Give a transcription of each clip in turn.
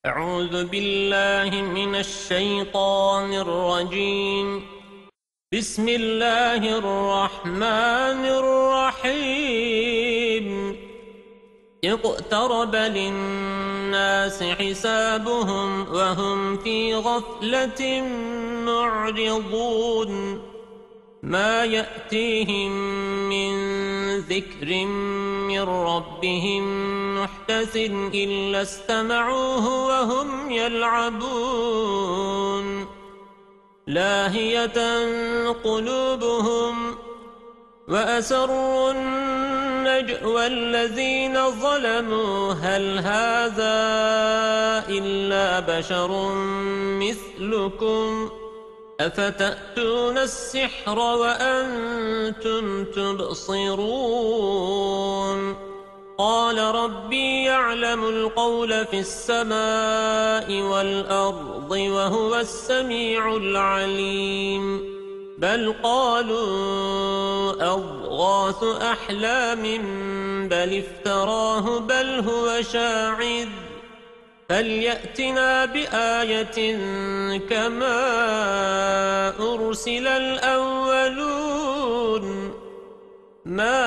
أعوذ بالله من الشيطان الرجيم. بسم الله الرحمن الرحيم. اقترب للناس حسابهم وهم في غفلة معرضون. ما يأتيهم من ذكر من ربهم محدث إلا استمعوه وهم يلعبون. لاهية قلوبهم وأسروا النجوى الذين ظلموا هل هذا إلا بشر مثلكم أفتأتون السحر وأنتم تبصرون. قال ربي يعلم القول في السماء والأرض وهو السميع العليم. بل قالوا أضغاث أحلام بل افتراه بل هو شاعر فليأتنا بآية كما أرسل الأولون. ما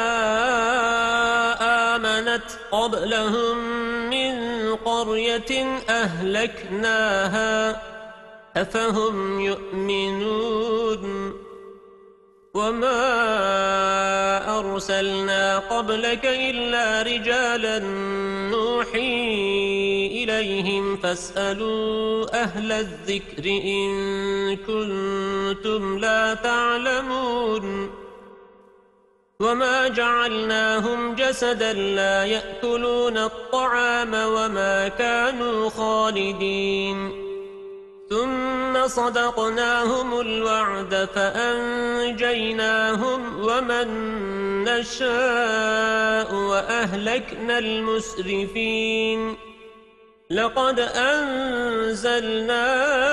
آمنت قبلهم من قرية أهلكناها أفهم يؤمنون. وما أرسلنا قبلك إلا رجالا نوحي إليهم فاسألوا أهل الذكر إن كنتم لا تعلمون. وما جعلناهم جسدا لا يأكلون الطعام وما كانوا خالدين. ثم صدقناهم الوعد فأنجيناهم ومن نشاء وأهلكنا المسرفين. لقد أنزلنا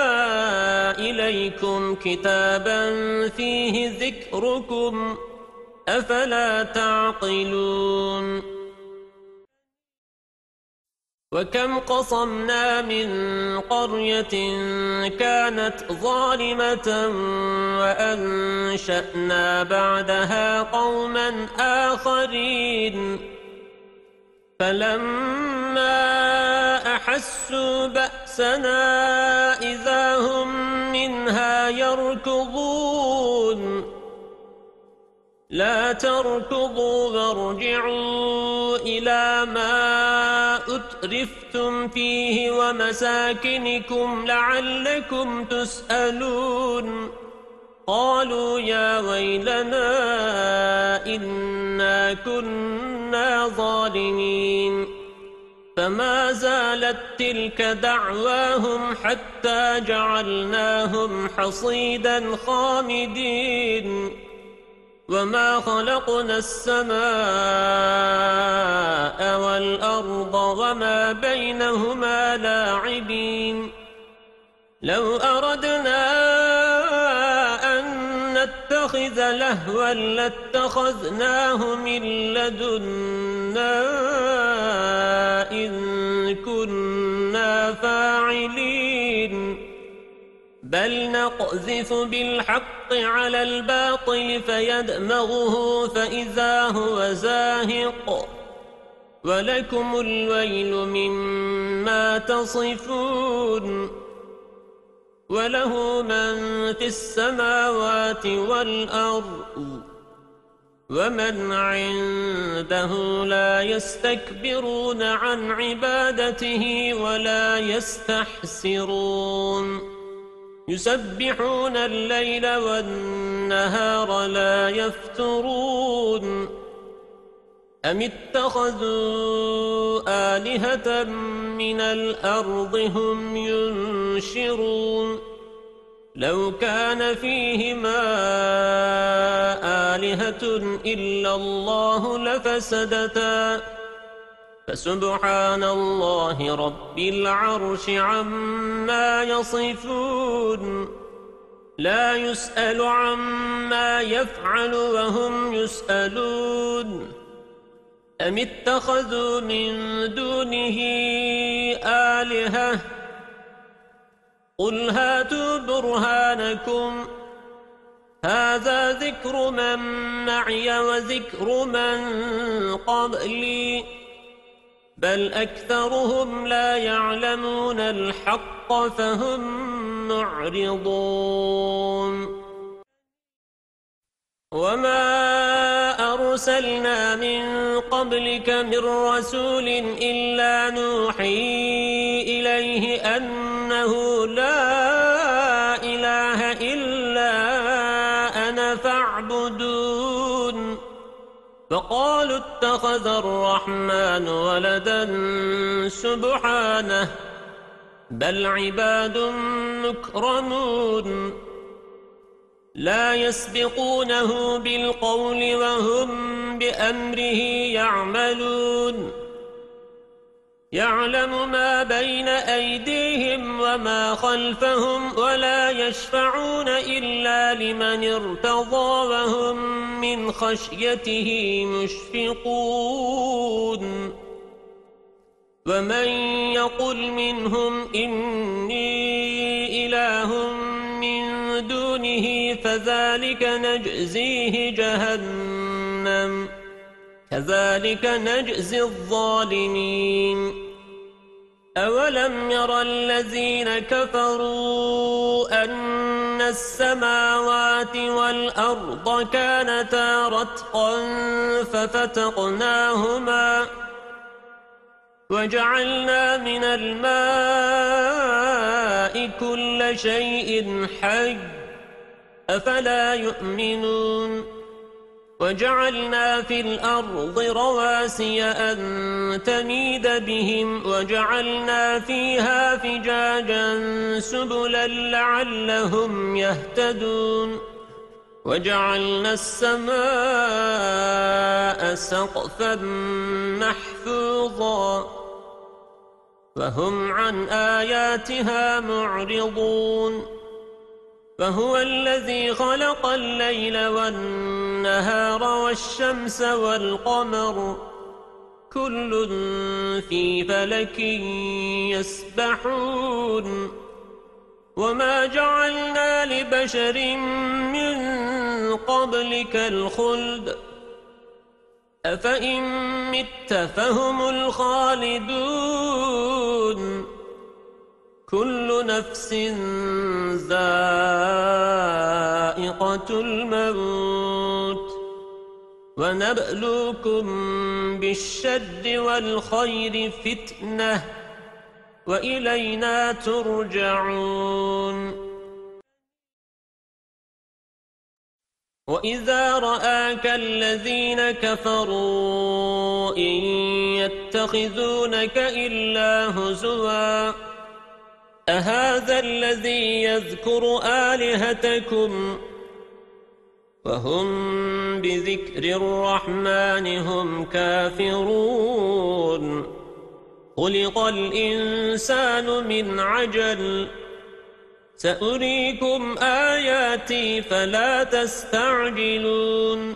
إليكم كتابا فيه ذكركم أفلا تعقلون. وكم قصمنا من قرية كانت ظالمة وأنشأنا بعدها قوما آخرين فلما أحسوا بأسنا إذا هم منها يركضون. لا تركضوا وارجعوا إلى ما أترفتم فيه ومساكنكم لعلكم تسألون. قالوا يا ويلنا إنا كنا ظالمين. فما زالت تلك دعواهم حتى جعلناهم حصيدا خامدين. وما خلقنا السماء والأرض وما بينهما لاعبين. لو أردنا أن نتخذ لهوا لاتخذناه من لدنا إن كنا فاعلين. بل نقذف بالحق على الباطل فيدمغه فإذا هو زاهق ولكم الويل مما تصفون. وله من في السماوات والأرض ومن عنده لا يستكبرون عن عبادته ولا يستحسرون. يسبحون الليل والنهار لا يفترون. أم اتخذوا آلهة من الأرض هم ينشرون. لو كان فيهما آلهة إلا الله لفسدتا فسبحان الله رب العرش عما يصفون. لا يسأل عما يفعل وهم يسألون. أم اتخذوا من دونه آلهة قل هاتوا برهانكم هذا ذكر من معي وذكر من قبلي بل أكثرهم لا يعلمون الحق فهم معرضون وما أرسلنا من قبلك من رسول إلا نوحي إليه أنه لا إله إلا أنا فاعبدون فقالوا اتخذ الرحمن ولدا سبحانه بل عباد مكرمون لا يسبقونه بالقول وهم بأمره يعملون يعلم ما بين أيديهم وما خلفهم ولا يشفعون إلا لمن ارتضى وهم من خشيته مشفقون ومن يقل منهم إني إله من دونه فذلك نجزيه جهنم كذلك نجزي الظالمين أولم ير الذين كفروا أن السماوات والأرض كانتا رتقا ففتقناهما وجعلنا من الماء كل شيء حي أفلا يؤمنون وجعلنا في الأرض رواسي أن تميد بهم وجعلنا فيها فجاجا سبلا لعلهم يهتدون وجعلنا السماء سقفا محفوظا وهم عن آياتها معرضون فهو الذي خلق الليل والنهار والشمس والقمر كل في فلك يسبحون وما جعلنا لبشر من قبلك الخلد أفإن مت فهم الخالدون كل نفس ذائقة الموت ونبلوكم بالشر والخير فتنة وإلينا ترجعون وإذا رآك الذين كفروا إن يتخذونك إلا هزوا أهذا الذي يذكر آلهتكم وهم بذكر الرحمن هم كافرون خلق الإنسان من عجل سأريكم آياتي فلا تستعجلون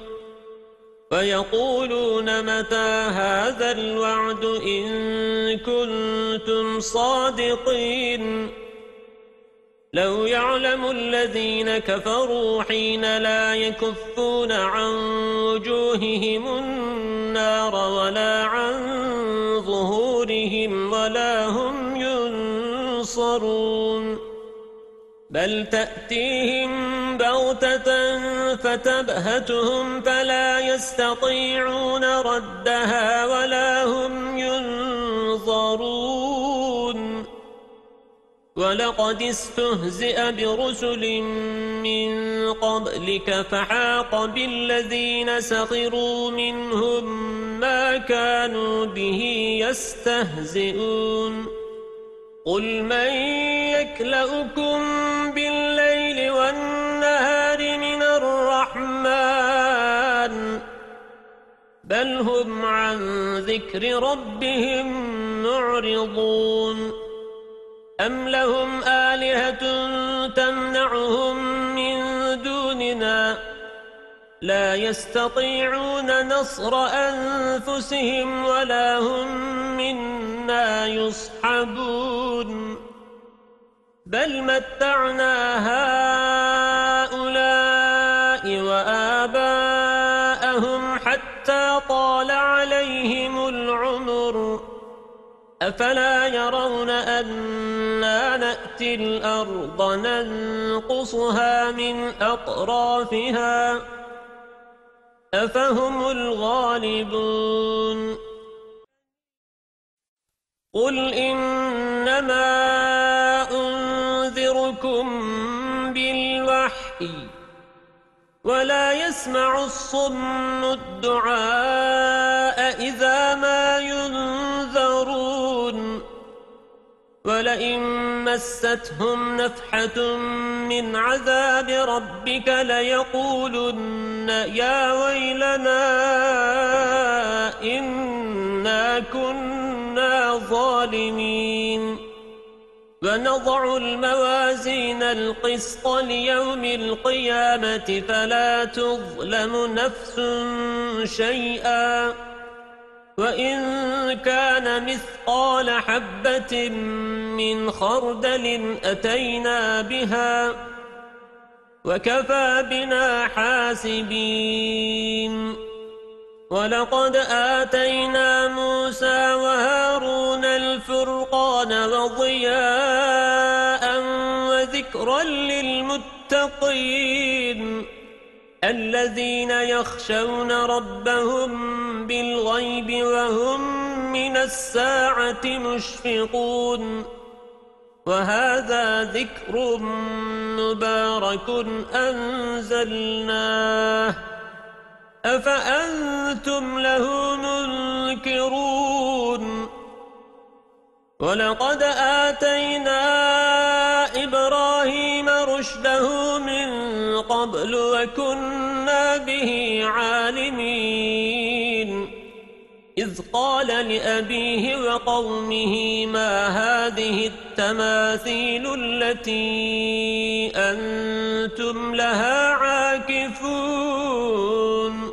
ويقولون متى هذا الوعد إن كنتم صادقين لو يعلم الذين كفروا حين لا يكفون عن وجوههم النار ولا عن ظهورهم ولا هم ينصرون بل تأتيهم بغتة فتبهتهم فلا يستطيعون ردها ولا هم ينظرون ولقد استهزئ برسل من قبلك فحاق بالذين سخروا منهم ما كانوا به يستهزئون قل من يكلؤكم بالليل والنهار من الرحمن بل هم عن ذكر ربهم معرضون أم لهم آلهة تمنعهم من دوننا لا يستطيعون نصر أنفسهم ولا هم منا يصحبون بل متعنا هؤلاء وآباءهم حتى طال عليهم العمر أفلا يرون أنا نأتي الأرض ننقصها من أطرافها أفهم الغالبون قل إنما أنذركم بالوحي ولا يسمع الصم الدعاء إذا ما ينذرون ولئن مستهم نفحة من عذاب ربك ليقولن يا ويلنا إنا كنا ظالمين ونضع الموازين القسط ليوم القيامة فلا تظلم نفس شيئا وإن كان مثقال حبة من خردل أتينا بها وكفى بنا حاسبين ولقد آتينا موسى وهارون الفرقان وضياء وذكرا للمتقين الذين يخشون ربهم بالغيب وهم من الساعة مشفقون وهذا ذكر مبارك أنزلناه أفأنتم له منكرون ولقد آتينا إبراهيم رشده من قبل وكنا به عالمين إذ قال لأبيه وقومه ما هذه التماثيل التي أنتم لها عاكفون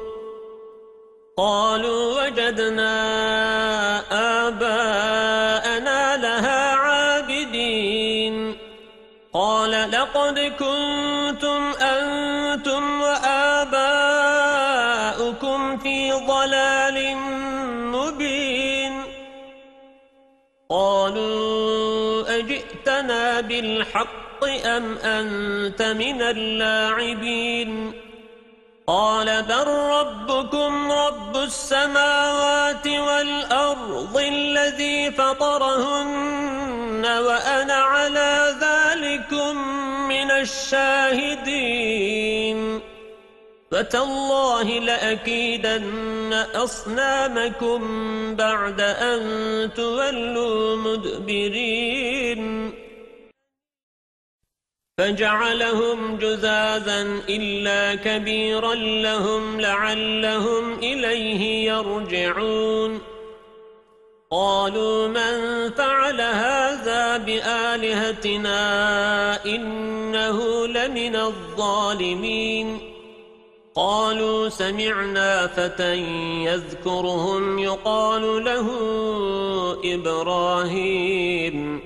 قالوا وجدنا آباءنا لها عابدين قال لقد كنتم أنتم وآباؤكم في ضلال مبين قالوا أجئتنا بالحق أم أنت من اللاعبين قال بل ربكم رب السماوات والأرض الذي فطرهن وأنا على ذلكم من الشاهدين فتالله لأكيدن أصنامكم بعد أن تولوا مدبرين فجعلهم جذاذا إلا كبيرا لهم لعلهم إليه يرجعون قالوا من فعل هذا بآلهتنا إنه لمن الظالمين قالوا سمعنا فتى يذكرهم يقال له إبراهيم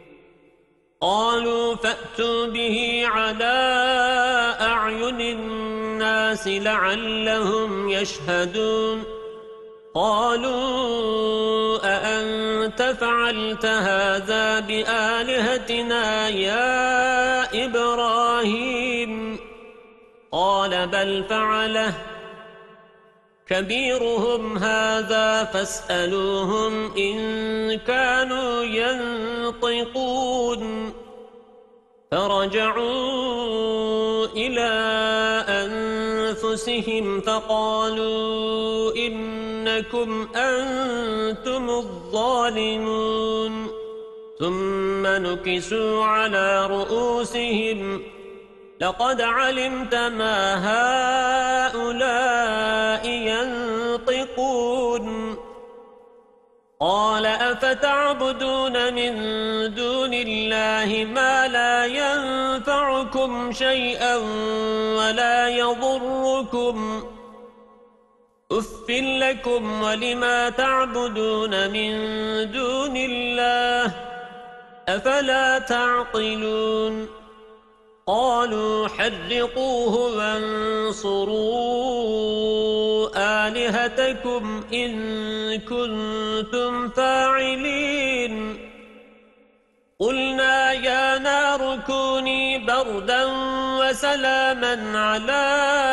قالوا فأتوا به على أعين الناس لعلهم يشهدون قالوا أأنت فعلت هذا بآلهتنا يا إبراهيم قال بل فعله كبيرهم هذا فاسألوهم إن كانوا ينطقون فرجعوا إلى أنفسهم فقالوا إنكم أنتم الظالمون ثم نكسوا على رؤوسهم لقد علمت ما هؤلاء ينطقون قال أفتعبدون من دون الله ما لا ينفعكم شيئا ولا يضركم أف لكم ولما تعبدون من دون الله أفلا تعقلون قالوا حرقوه وانصروا آلهتكم إن كنتم فاعلين قلنا يا نار كوني بردا وسلاما على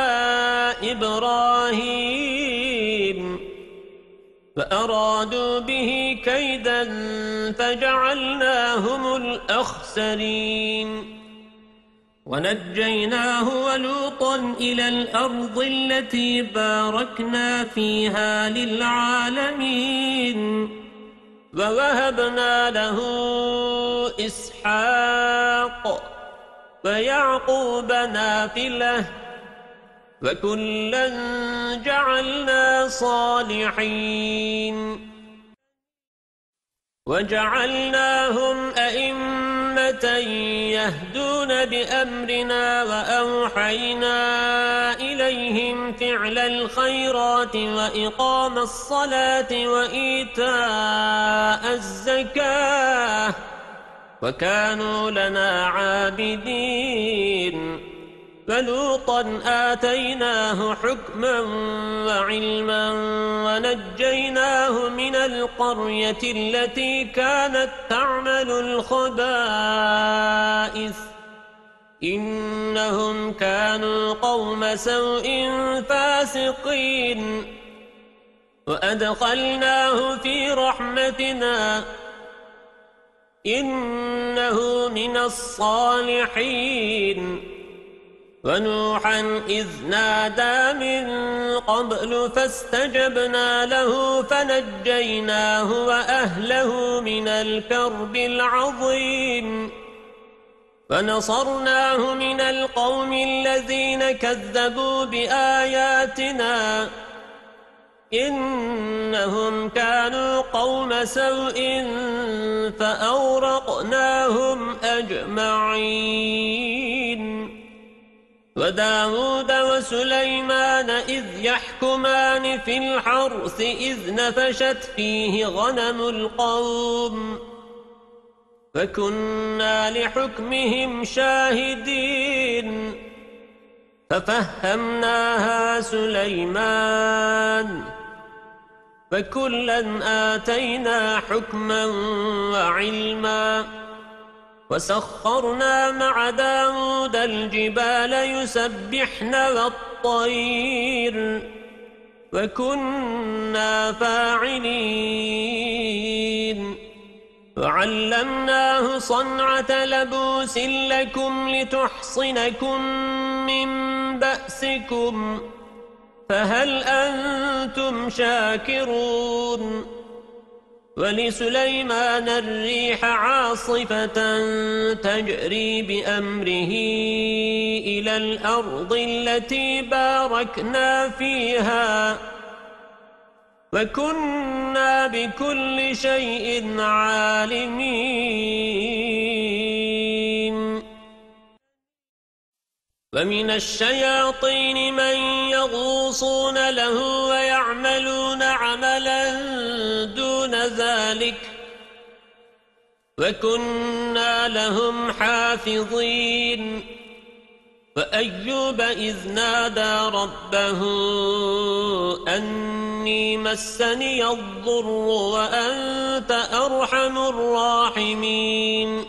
إبراهيم فأرادوا به كيدا فجعلناهم الأخسرين ونجيناه ولوطا إلى الأرض التي باركنا فيها للعالمين ووهبنا له إسحاق ويعقوب نافلة وكلا جعلنا صالحين وجعلناهم أئمة يهدون بأمرنا وأوحينا إليهم فعل الخيرات وإقام الصلاة وإيتاء الزكاة وكانوا لنا عابدين فلوطا آتيناه حكما وعلما ونجيناه من القرية التي كانت تعمل الخبائث إنهم كانوا قوم سوء فاسقين وأدخلناه في رحمتنا إنه من الصالحين ونوحا إذ نادى من قبل فاستجبنا له فنجيناه وأهله من الكرب العظيم فنصرناه من القوم الذين كذبوا بآياتنا إنهم كانوا قوم سوء فأورقناهم أجمعين وداود وسليمان إذ يحكمان في الحرث إذ نفشت فيه غنم القوم فكنا لحكمهم شاهدين ففهمناها سليمان فكلا آتينا حكما وعلما وسخرنا مع داود الجبال يسبحن والطير وكنا فاعلين وعلمناه صنعة لبوس لكم لتحصنكم من بأسكم فهل أنتم شاكرون ولسليمان الريح عاصفة تجري بأمره إلى الأرض التي باركنا فيها وكنا بكل شيء عالمين ومن الشياطين من يغوصون له ويعملون عملا دون ذلك وكنا لهم حافظين وأيوب إذ نادى ربه أني مسني الضر وأنت أرحم الراحمين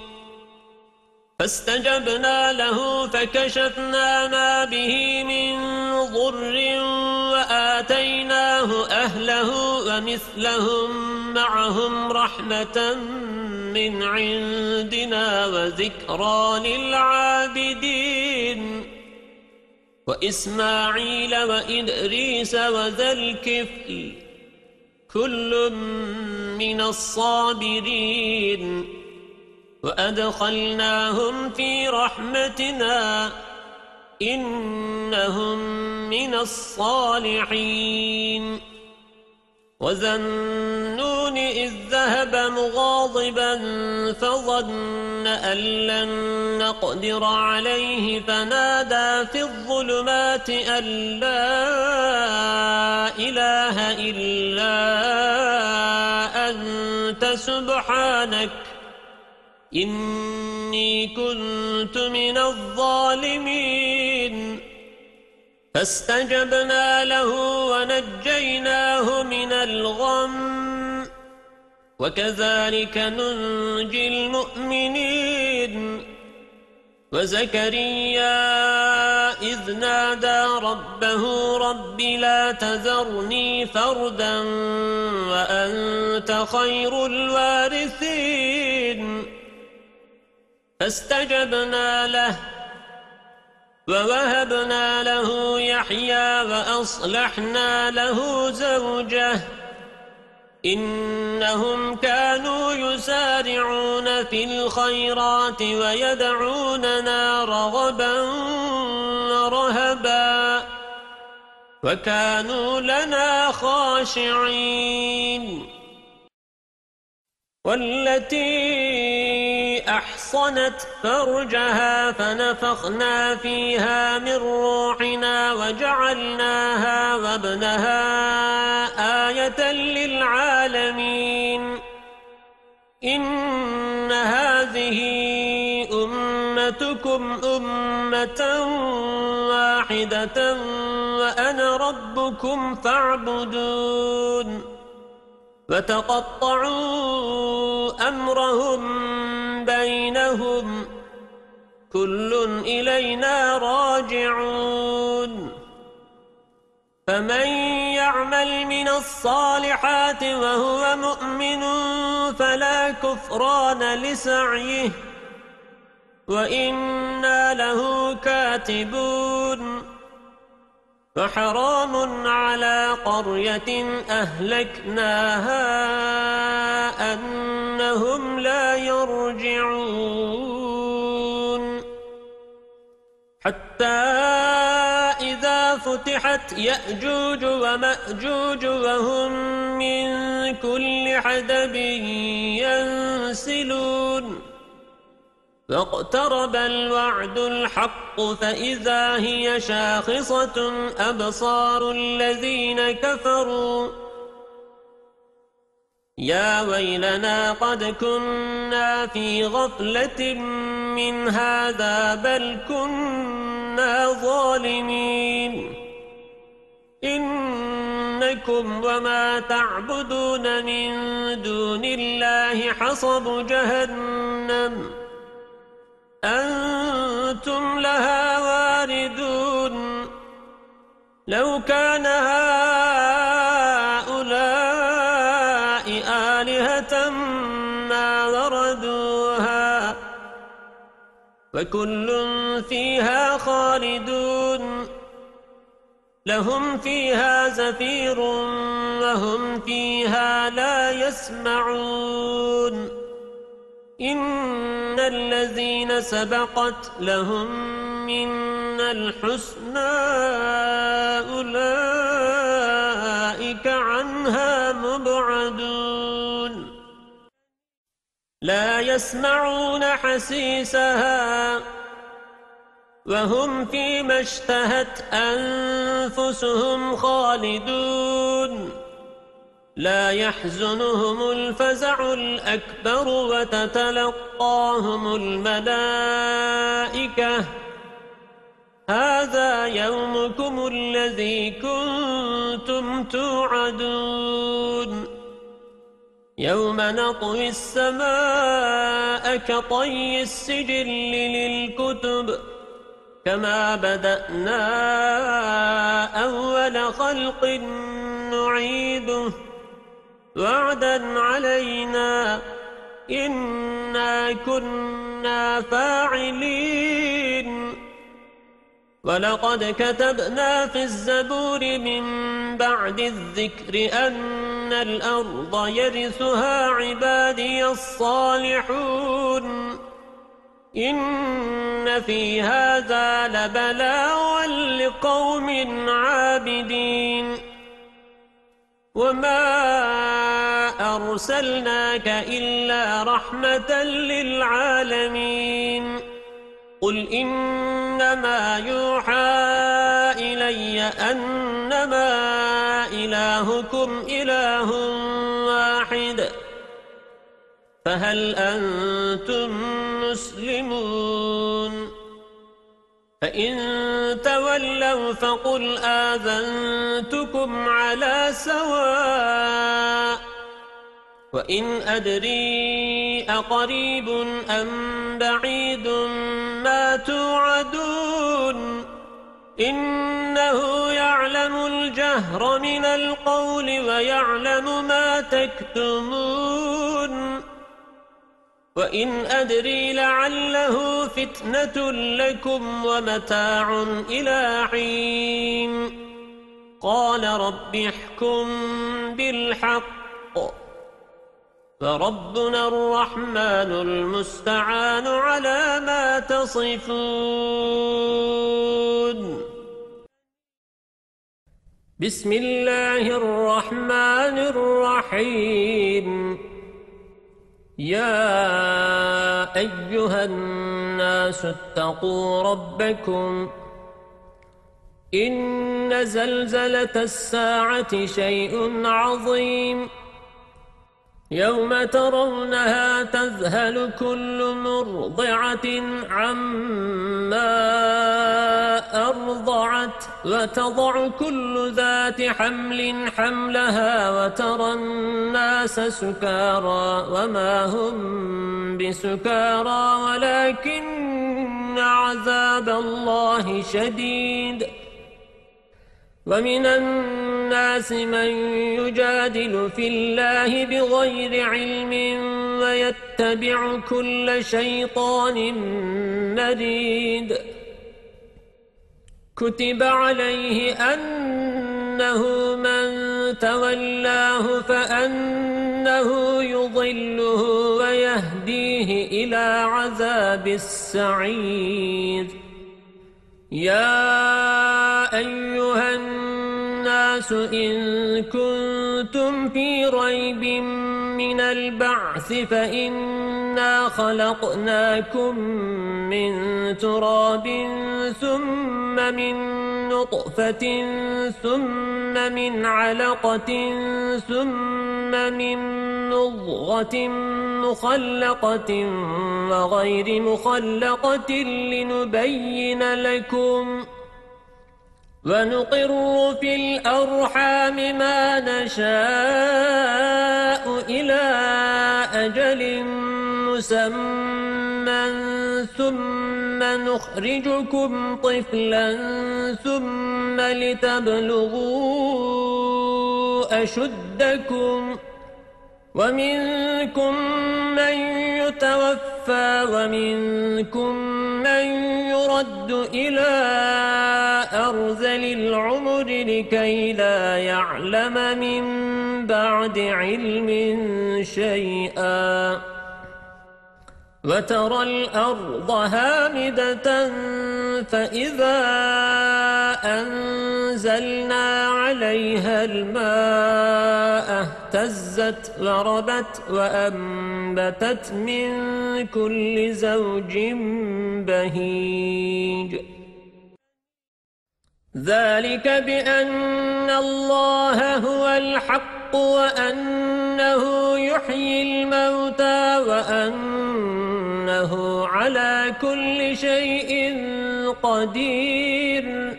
فاستجبنا له فكشفنا ما به من ضر وآتيناه أهله ومثلهم معهم رحمة من عندنا وذكرى للعابدين وإسماعيل وإدريس وذا الكفل كل من الصابرين وأدخلناهم في رحمتنا إنهم من الصالحين وذا النون إذ ذهب مغاضبا فظن أن لن نقدر عليه فنادى في الظلمات أن لا إله إلا أنت سبحانك إني كنت من الظالمين فاستجبنا له ونجيناه من الغم وكذلك ننجي المؤمنين وزكريا إذ نادى ربه رب لا تذرني فردا وأنت خير الوارثين فاستجبنا له ووهبنا له يحيى وأصلحنا له زوجه إنهم كانوا يسارعون في الخيرات ويدعوننا رغبا ورهبا وكانوا لنا خاشعين والتي أحصنت فرجها فنفخنا فيها من روحنا وجعلناها وابنها آية للعالمين إن هذه أمتكم أمة واحدة وأنا ربكم فاعبدون وتقطعوا أمرهم بينهم كل إلينا راجعون فمن يعمل من الصالحات وهو مؤمن فلا كفران لسعيه وإنا له كاتبون فحرام على قرية أهلكناها أنهم لا يرجعون حتى إذا فتحت يأجوج ومأجوج وهم من كل حدب ينسلون فاقترب الوعد الحق فإذا هي شاخصة أبصار الذين كفروا يا ويلنا قد كنا في غفلة من هذا بل كنا ظالمين إنكم وما تعبدون من دون الله حصب جهنم أنتم لها واردون لو كان هؤلاء آلهة ما وردوها وكل فيها خالدون لهم فيها زفير وهم فيها لا يسمعون إن الذين سبقت لهم منا الحسنى أولئك عنها مبعدون لا يسمعون حسيسها وهم فيما اشتهت أنفسهم خالدون لا يحزنهم الفزع الأكبر وتتلقاهم الملائكة هذا يومكم الذي كنتم توعدون يوم نطوي السماء كطي السجل للكتب كما بدأنا أول خلق نعيده وعدا علينا إنا كنا فاعلين ولقد كتبنا في الزبور من بعد الذكر أن الأرض يرثها عبادي الصالحون إن في هذا لبلاغا لقوم عابدين وما أرسلناك إلا رحمة للعالمين قل إنما يوحى إلي أنما إلهكم إله واحد فهل أنتم مسلمون فإن تولوا فقل آذنتكم على سواء وإن أدري أقريب أم بعيد ما توعدون إنه يعلم الجهر من القول ويعلم ما تكتمون وإن أدري لعله فتنة لكم ومتاع إلى حين قال رب احكم بالحق فربنا الرحمن المستعان على ما تصفون بسم الله الرحمن الرحيم يا أيها الناس اتقوا ربكم إن زلزلة الساعة شيء عظيم يوم ترونها تذهل كل مرضعة عما أرضعت وتضع كل ذات حمل حملها وترى الناس سكارى وما هم بسكارى ولكن عذاب الله شديد ومن الناس من يجادل في الله بغير علم ويتبع كل شيطان مريد كتب عليه أنه من تولاه فأنه يضله ويهديه إلى عذاب السعير يا أيها الناس إن كنتم في ريب من البعث فإنا خلقناكم من تراب ثم من نطفة ثم من علقة ثم من مضغة مخلقة وغير مخلقة لنبين لكم ونقر في الأرحام ما نشاء إلى أجل مسمى ثم نخرجكم طفلا ثم لتبلغوا أشدكم ومنكم من يتوفى ومنكم من يرد إلى أرذل العمر لكي لا يعلم من بعد علم شيئا وترى الأرض هامدة فإذا أنزلنا عليها الماء اهتزت وربت وأنبتت من كل زوج بهيج ذلك بأن الله هو الحق وأنه يحيي الموتى وأنه على كل شيء قدير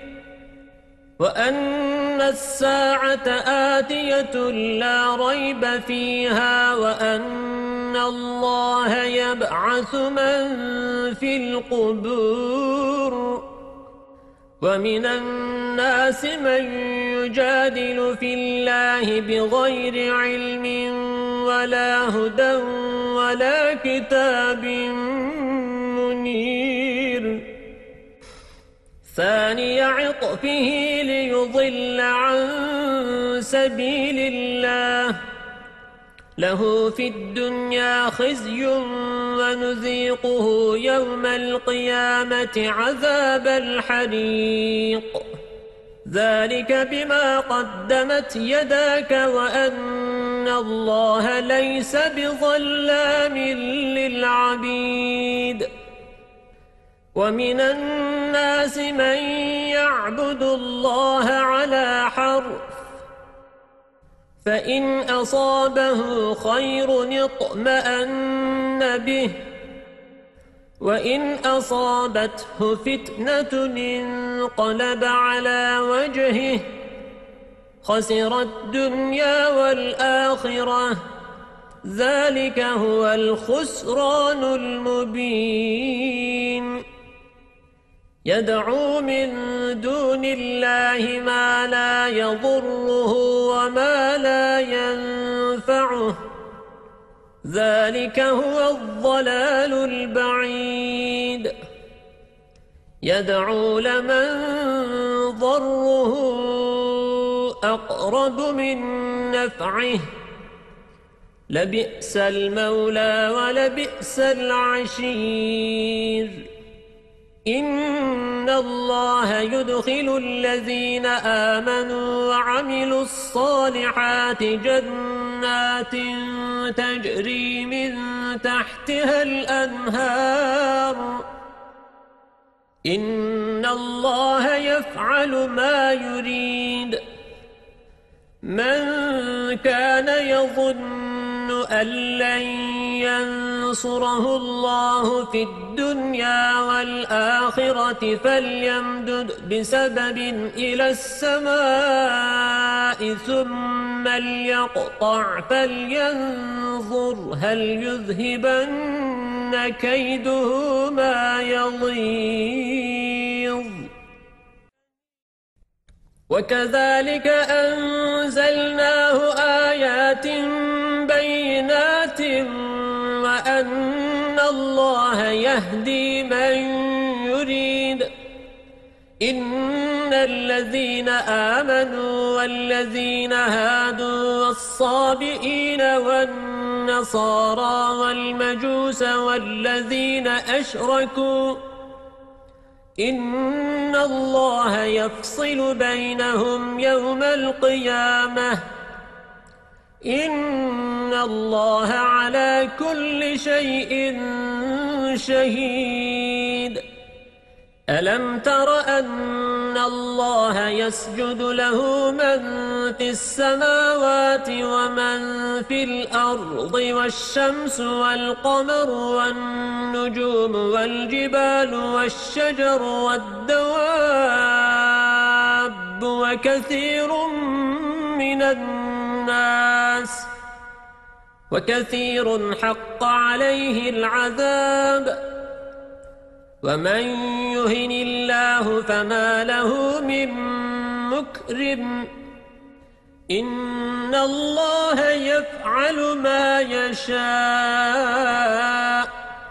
وأن الساعة آتية لا ريب فيها وأن الله يبعث من في القبور ومن الناس من يجادل في الله بغير علم ولا هدى ولا كتاب منير ثاني عطفه ليضل عن سبيل الله له في الدنيا خزي ونذيقه يوم القيامة عذاب الحريق ذلك بما قدمت يداك وأن الله ليس بظلام للعبيد ومن الناس من يعبد الله على حرف فإن أصابه خير اطمأن به وإن أصابته فتنة انقلب على وجهه خسر الدنيا والآخرة ذلك هو الخسران المبين يدعو من دون الله ما لا يضره وما لا ينفعه ذلك هو الضلال البعيد يدعو لمن ضره أقرب من نفعه لبئس المولى ولبئس العشير إن الله يدخل الذين آمنوا وعملوا الصالحات جنات تجري من تحتها الأنهار إن الله يفعل ما يريد من كان يظن أن لن ينصره الله في الدنيا والآخرة فليمدد بسبب إلى السماء ثم ليقطع فلينظر هل يذهبن كيده ما يغيظ وكذلك أنزلناه آيات بينات وأن الله يهدي من يريد إن الذين آمنوا والذين هادوا والصابئين والنصارى والمجوس والذين أشركوا إن الله يفصل بينهم يوم القيامة إن الله على كل شيء شهيد ألم تر أن الله يسجد له من في السماوات ومن في الأرض والشمس والقمر والنجوم والجبال والشجر والدواب وكثير حق عليه العذاب ومن يهن الله فما له من مكرم إن الله يفعل ما يشاء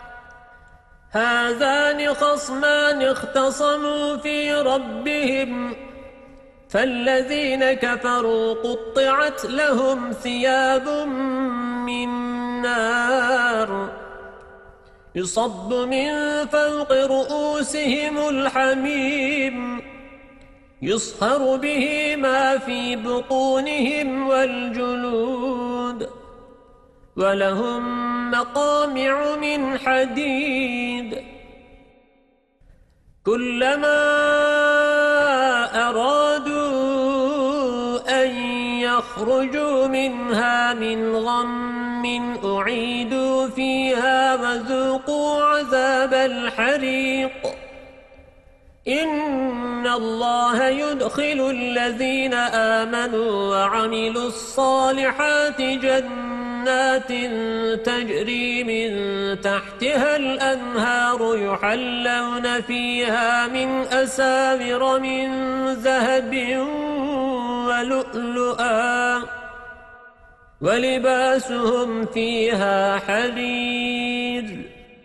هذان خصمان اختصموا في ربهم فالذين كفروا قطعت لهم ثياب من نار يصب من فوق رؤوسهم الحميم يصهر به ما في بطونهم والجلود ولهم مقامع من حديد كلما أرادوا أن يخرجوا منها من غم أعيدوا فيها وذوقوا عذاب الحريق إن الله يدخل الذين آمنوا وعملوا الصالحات جنات تجري من تحتها الأنهار يحلون فيها من أساور من ذهب ولؤلؤا ولباسهم فيها حرير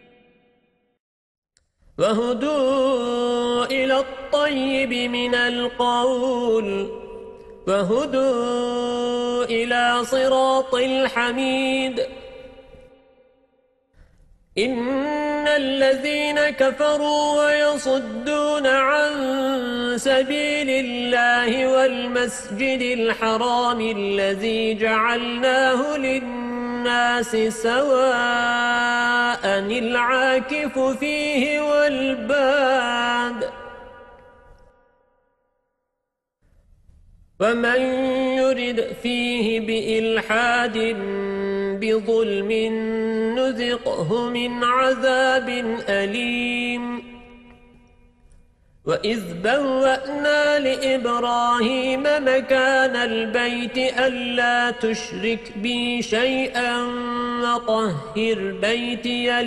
وهدوا إلى الطيب من القول وهدوا إلى صراط الحميد إن الذين كفروا ويصدون عن سبيل الله والمسجد الحرام الذي جعلناه للناس سواء العاكف فيه والباد ومن يرد فيه بإلحاد بظلم نذقه من عذاب أليم وإذ بوأنا لإبراهيم مكان البيت ألا تشرك بي شيئا وطهر بيتي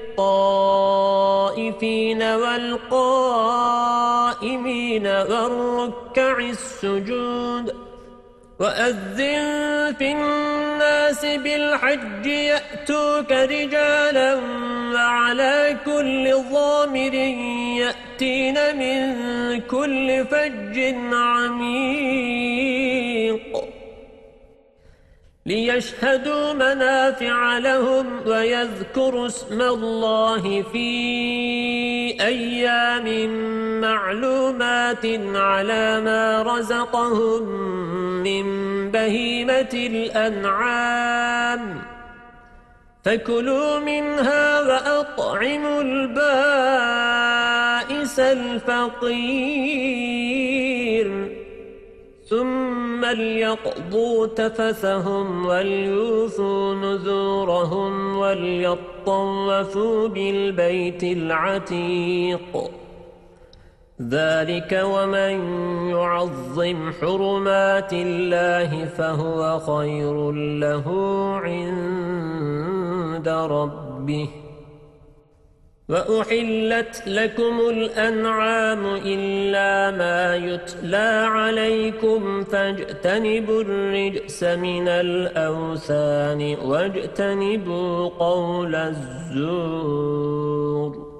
للطائفين والقائمين والركع السجود وأذن في الناس بالحج يأتوك رجالا وعلى كل ضامر يأتين من كل فج عميق ليشهدوا منافع لهم ويذكروا اسم الله في أيام معلومات على ما رزقهم من بهيمة الأنعام فكلوا منها وأطعموا البائس الفقير ثم ليقضوا تفثهم وليوفوا نذورهم وليطوفوا بالبيت العتيق ذلك ومن يعظم حرمات الله فهو خير له عند ربه وأحلت لكم الأنعام إلا ما يتلى عليكم فاجتنبوا الرجس من الأوثان واجتنبوا قول الزور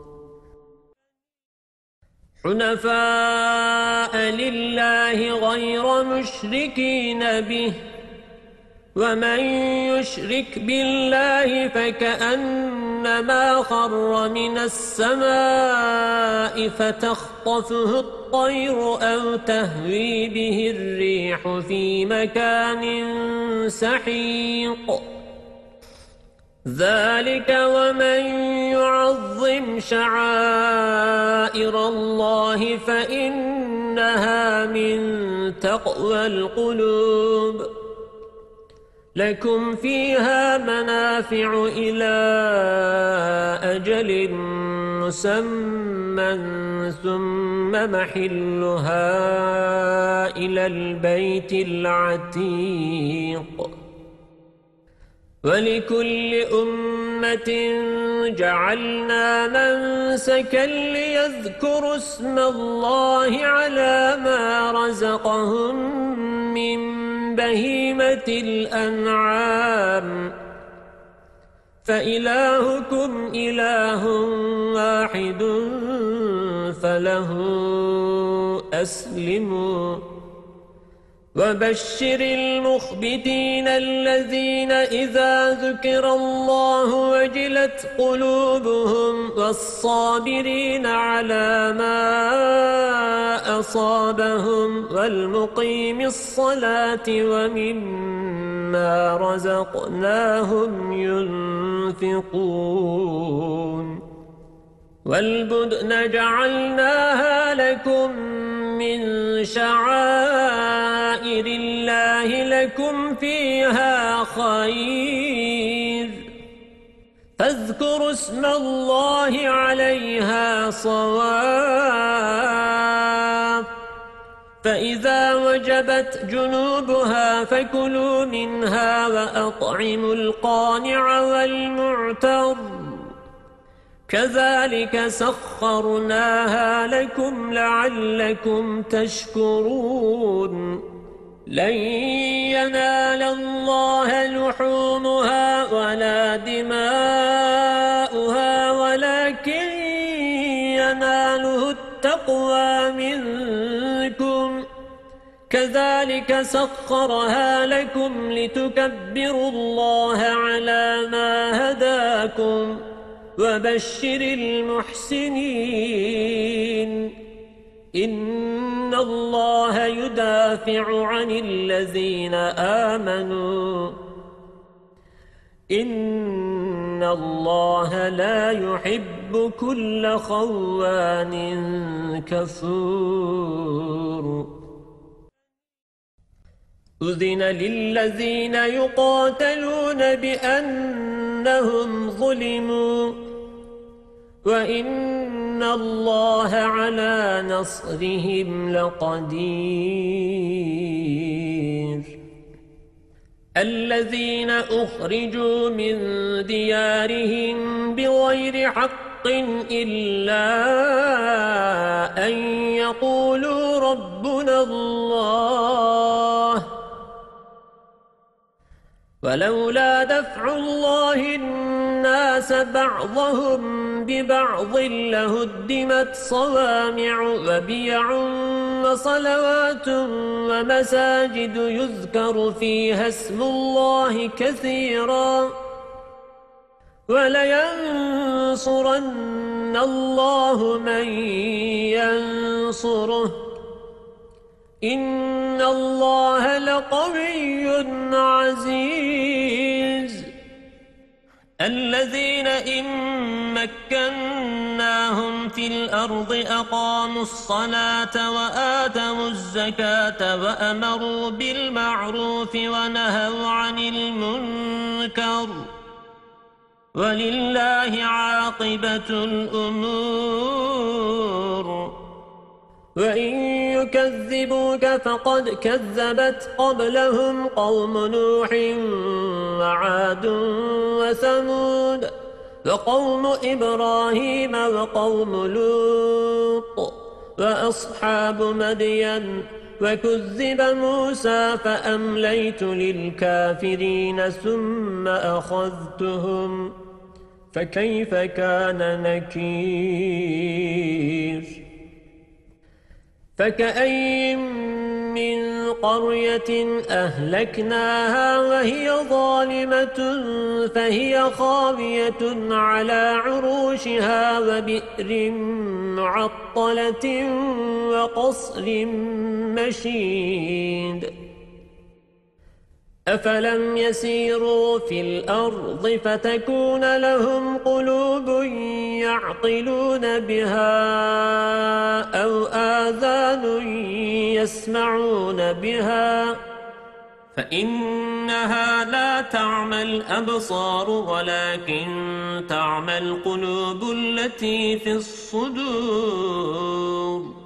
حنفاء لله غير مشركين به ومن يشرك بالله فكأنما خر من السماء فتخطفه الطير أو تهوي به الريح في مكان سحيق ذلك ومن يعظم شعائر الله فإنها من تقوى القلوب لكم فيها منافع إلى أجل مسمى ثم محلها إلى البيت العتيق ولكل أمة جعلنا منسكا ليذكروا اسم الله على ما رزقهم من بهيمة الأنعام فإلهكم إله واحد فله أسلموا وبشر المخبتين الذين إذا ذكر الله وجلت قلوبهم والصابرين على ما أصابهم والمقيم الصلاة ومما رزقناهم ينفقون والبدن جعلناها لكم من شعائر الله لكم فيها خير فاذكروا اسم الله عليها صواف فإذا وجبت جنوبها فكلوا منها وأطعموا القانع والمعتر كذلك سخرناها لكم لعلكم تشكرون لن ينال الله لحومها ولا دماؤها ولكن يناله التقوى منكم كذلك سخرها لكم لتكبروا الله على ما هداكم وبشر المحسنين إن الله يدافع عن الذين آمنوا إن الله لا يحب كل خوان كفور أذن للذين يقاتلون بأنهم ظلموا وإن الله على نصرهم لقدير الذين أخرجوا من ديارهم بغير حق إلا أن يقولوا ربنا الله ولولا دفع الله الناس بعضهم ببعض لهدمت صوامع وبيع وصلوات ومساجد يذكر فيها اسم الله كثيرا ولينصرن الله من ينصره إن الله لقوي عزيز الذين إن مكناهم في الأرض أقاموا الصلاة وآتوا الزكاة وأمروا بالمعروف ونهوا عن المنكر ولله عاقبة الأمور وإن يكذبوك فقد كذبت قبلهم قوم نوح وعاد وثمود وقوم إبراهيم وقوم لوط وأصحاب مدين وكذب موسى فأمليت للكافرين ثم أخذتهم فكيف كان نكير فكأين من قرية أهلكناها وهي ظالمة فهي خاوية على عروشها وبئر معطلة وقصر مشيد أفلم يسيروا في الأرض فتكون لهم قلوب يعقلون بها أو آذان يسمعون بها فإنها لا تعمى الأبصار ولكن تعمى القلوب التي في الصدور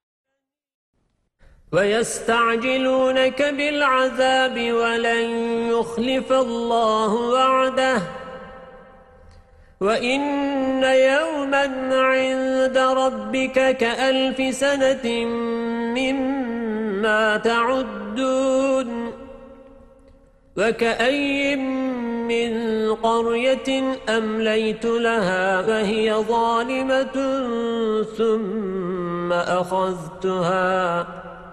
ويستعجلونك بالعذاب ولن يخلف الله وعده وإن يوما عند ربك كألف سنة مما تعدون وكأي من قرية أمليت لها وهي ظالمة ثم أخذتها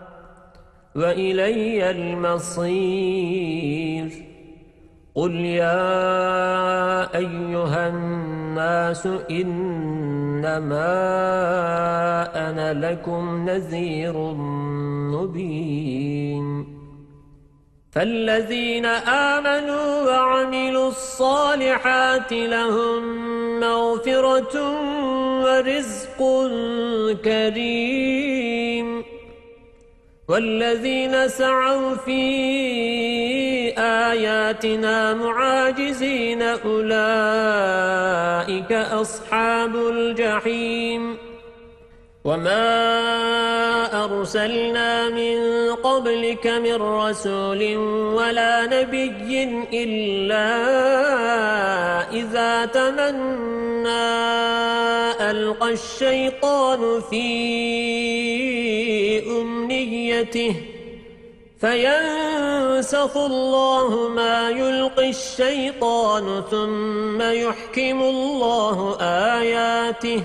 وإلي المصير قل يا أيها الناس إنما أنا لكم نذير مبين فالذين آمنوا وعملوا الصالحات لهم مغفرة ورزق كريم والذين سعوا في آياتنا معاجزين أولئك أصحاب الجحيم وما أرسلنا من قبلك من رسول ولا نبي إلا إذا تمنى ألقى الشيطان في أمنيته فينسخ الله ما يلقي الشيطان ثم يحكم الله آياته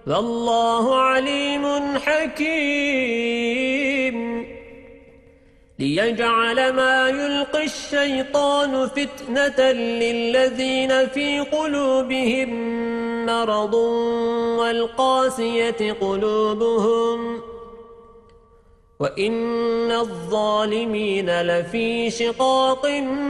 والله عليم حكيم ليجعل ما يلقي الشيطان فتنة للذين في قلوبهم مرض والقاسية قلوبهم وإن الظالمين لفي شقاق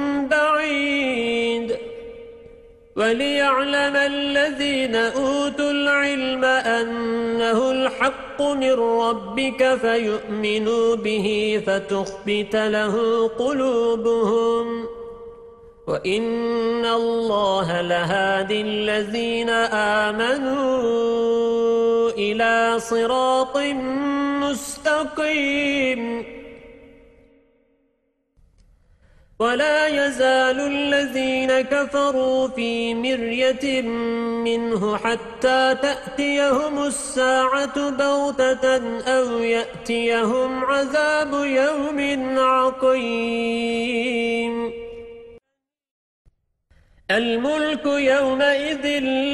بعيد وليعلم الذين أوتوا العلم أنه الحق من ربك فيؤمنوا به فتخبت له قلوبهم وإن الله لهادي الذين آمنوا إلى صراط مستقيم ولا يزال الذين كفروا في مرية منه حتى تأتيهم الساعة بغتة أو يأتيهم عذاب يوم عقيم الملك يومئذ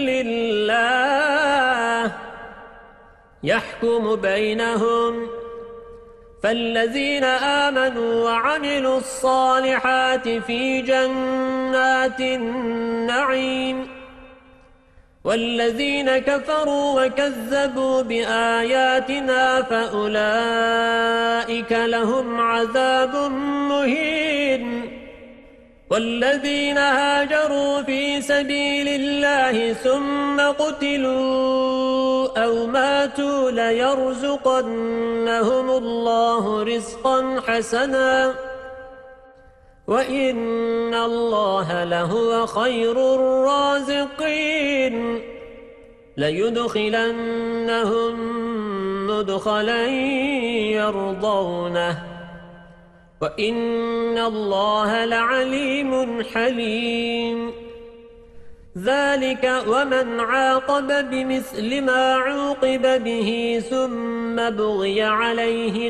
لله يحكم بينهم فالذين آمنوا وعملوا الصالحات في جنات النعيم والذين كفروا وكذبوا بآياتنا فأولئك لهم عذاب مهين والذين هاجروا في سبيل الله ثم قتلوا أو ماتوا ليرزقنهم الله رزقا حسنا وإن الله لهو خير الرازقين ليدخلنهم مدخلا يرضونه وإن الله لعليم حليم ذلك ومن عاقب بمثل ما عوقب به ثم بغي عليه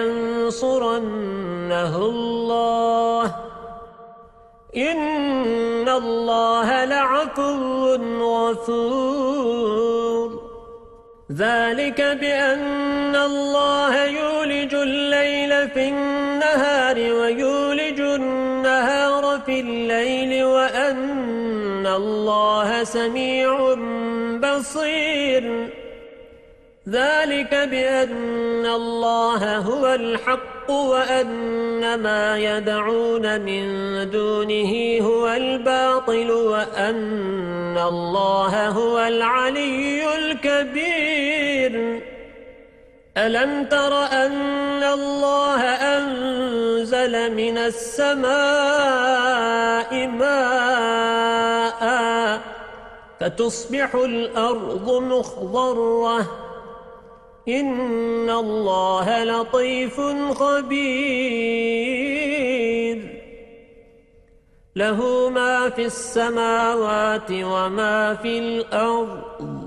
لينصرنه الله إن الله لعفو غفور ذلك بأن الله يولج الليل في النهار ويولج النهار في الليل وأن الله سميع بصير ذلك بأن الله هو الحق وأن ما يدعون من دونه هو الباطل وأن الله هو العلي الكبير ألم تر أن الله أنزل من السماء ماء فتصبح الأرض مخضرة إن الله لطيف خبير له ما في السماوات وما في الأرض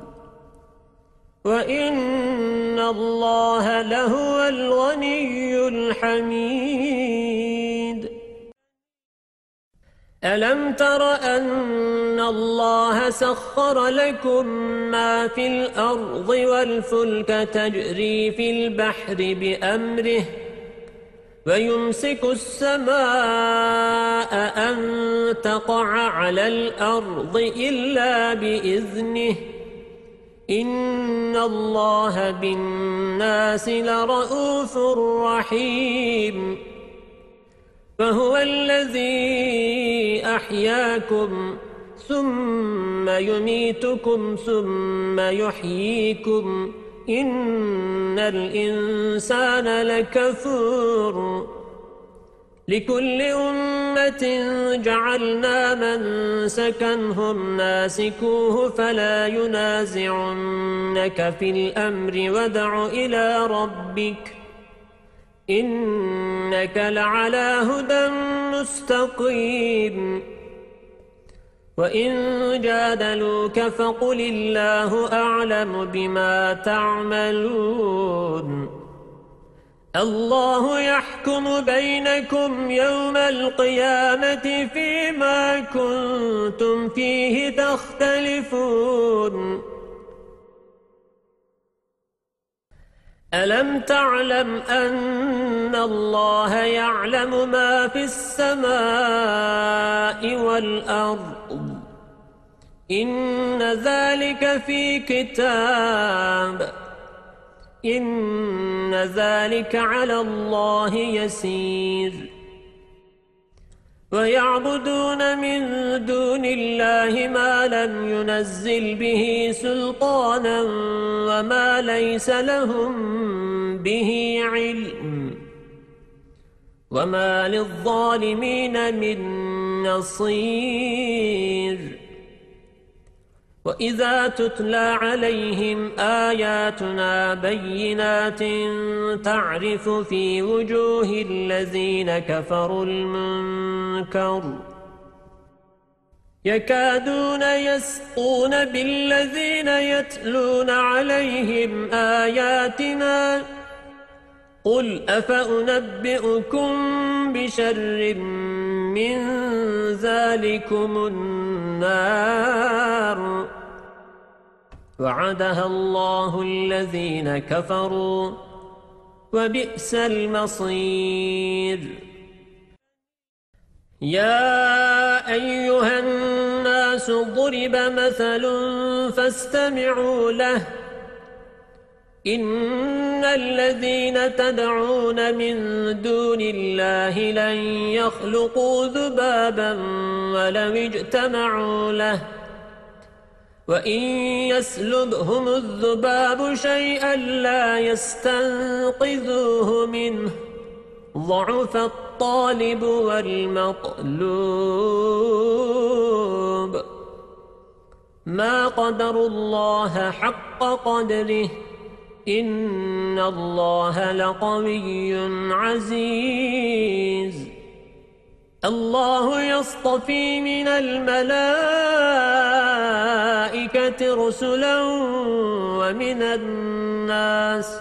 وإن الله لهو الغني الحميد ألم تر أن الله سخر لكم ما في الأرض والفلك تجري في البحر بأمره ويمسك السماء أن تقع على الأرض إلا بإذنه إن الله بالناس لرؤوف رحيم فهو الذي أحياكم ثم يميتكم ثم يحييكم إن الإنسان لكفور لكل أمة جعلنا منسكا هم ناسكوه فلا ينازعنك في الأمر وادع إلى ربك إنك لعلى هدى مستقيم وإن جادلوك فقل الله أعلم بما تعملون الله يحكم بينكم يوم القيامة فيما كنتم فيه تختلفون ألم تعلم أن الله يعلم ما في السماء والأرض إن ذلك في كتاب إن ذلك على الله يسير ويعبدون من دون الله ما لم ينزل به سلطانا وما ليس لهم به علم وما للظالمين من نصير وإذا تتلى عليهم آياتنا بينات تعرف في وجوه الذين كفروا المنكر يكادون يسطون بالذين يتلون عليهم آياتنا قل أفأنبئكم بشر من ذلكم النار وعدها الله الذين كفروا وبئس المصير يا أيها الناس ضرب مثل فاستمعوا له إن الذين تدعون من دون الله لن يخلقوا ذبابا ولو اجتمعوا له وإن يسلبهم الذباب شيئا لا يستنقذوه منه ضعف الطالب والمطلوب ما قدروا الله حق قدره إن الله لقوي عزيز الله يصطفي من الملائكة رسلا ومن الناس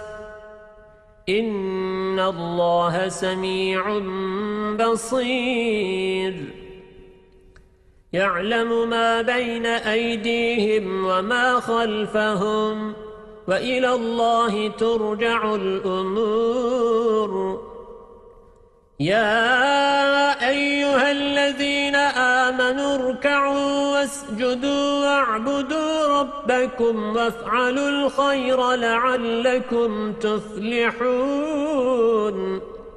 إن الله سميع بصير يعلم ما بين أيديهم وما خلفهم وإلى الله ترجع الأمور يا أيها الذين آمنوا اركعوا واسجدوا واعبدوا ربكم وافعلوا الخير لعلكم تفلحون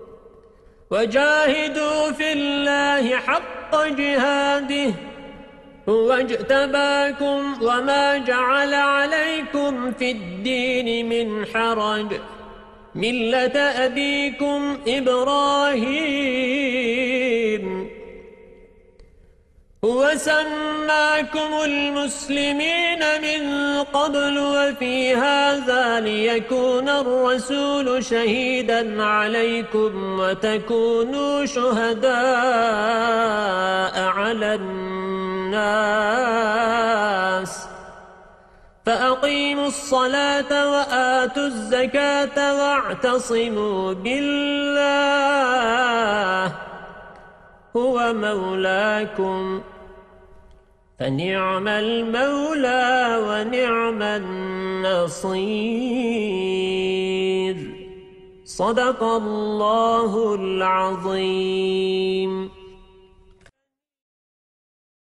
وجاهدوا في الله حق جهاده هو اجتباكم وما جعل عليكم في الدين من حرج ملة أبيكم إبراهيم هو سماكم المسلمين من قبل وفي هذا ليكون الرسول شهيدا عليكم وتكونوا شهداء على الناس فأقيموا الصلاة وآتوا الزكاة واعتصموا بالله هو مولاكم فنعم المولى ونعم النصير صدق الله العظيم